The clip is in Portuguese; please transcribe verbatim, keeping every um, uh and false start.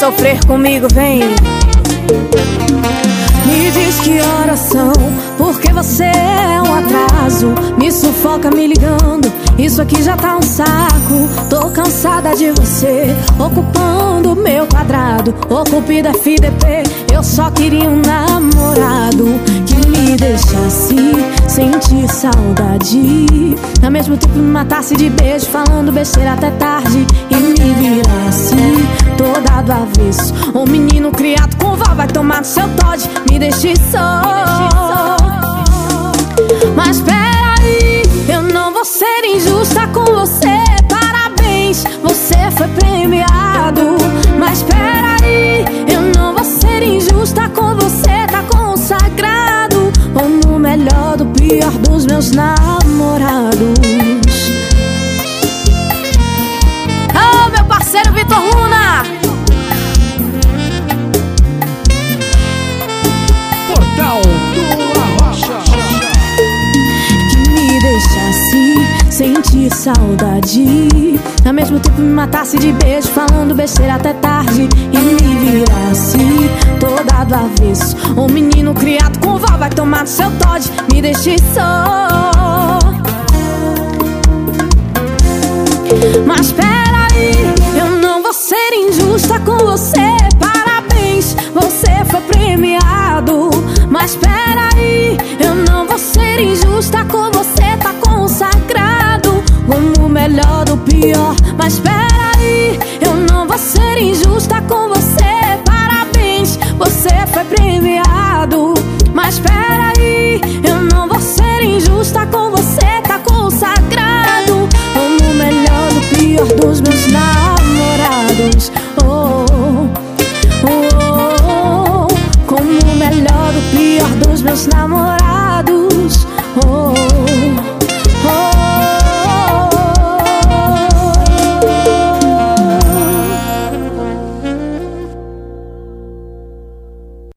sofrer comigo, vem. Me diz que horas são, porque você é um atraso. Me sufoca me ligando, isso aqui já tá um saco. Tô cansada de você, ocupando meu quadrado. Ocupe da F D P, eu só queria um namorado que me deixasse sentir saudade, ao mesmo tempo me matasse de beijo, falando besteira até tarde, e me virasse toda do avesso. Um menino criado com vó vai tomar no seu Todd, me deixe só. Mas peraí, eu não vou ser injusta com você. Parabéns, você foi premiado. Mas peraí, eu não vou ser injusta com você. Tá consagrado como o melhor do pior dos meus namorados. Ô, meu parceiro Vitor Luna! Portal do Arrocha, que me deixasse sentir saudade, ao mesmo tempo me matasse de beijo, falando besteira até tarde, e me virasse toda do avesso. Um menino criado com vó vai tomar no seu Todd, me deixe só. Mas peraí, eu não vou ser injusta com você. Parabéns, você foi premiado. Mas peraí, eu não vou ser injusta com você. Tá consagrado como o melhor do pior. Mas peraí, eu não vou ser injusta com você. Parabéns, você foi premiado. Mas peraí, eu não vou ser injusta com você. Tá consagrado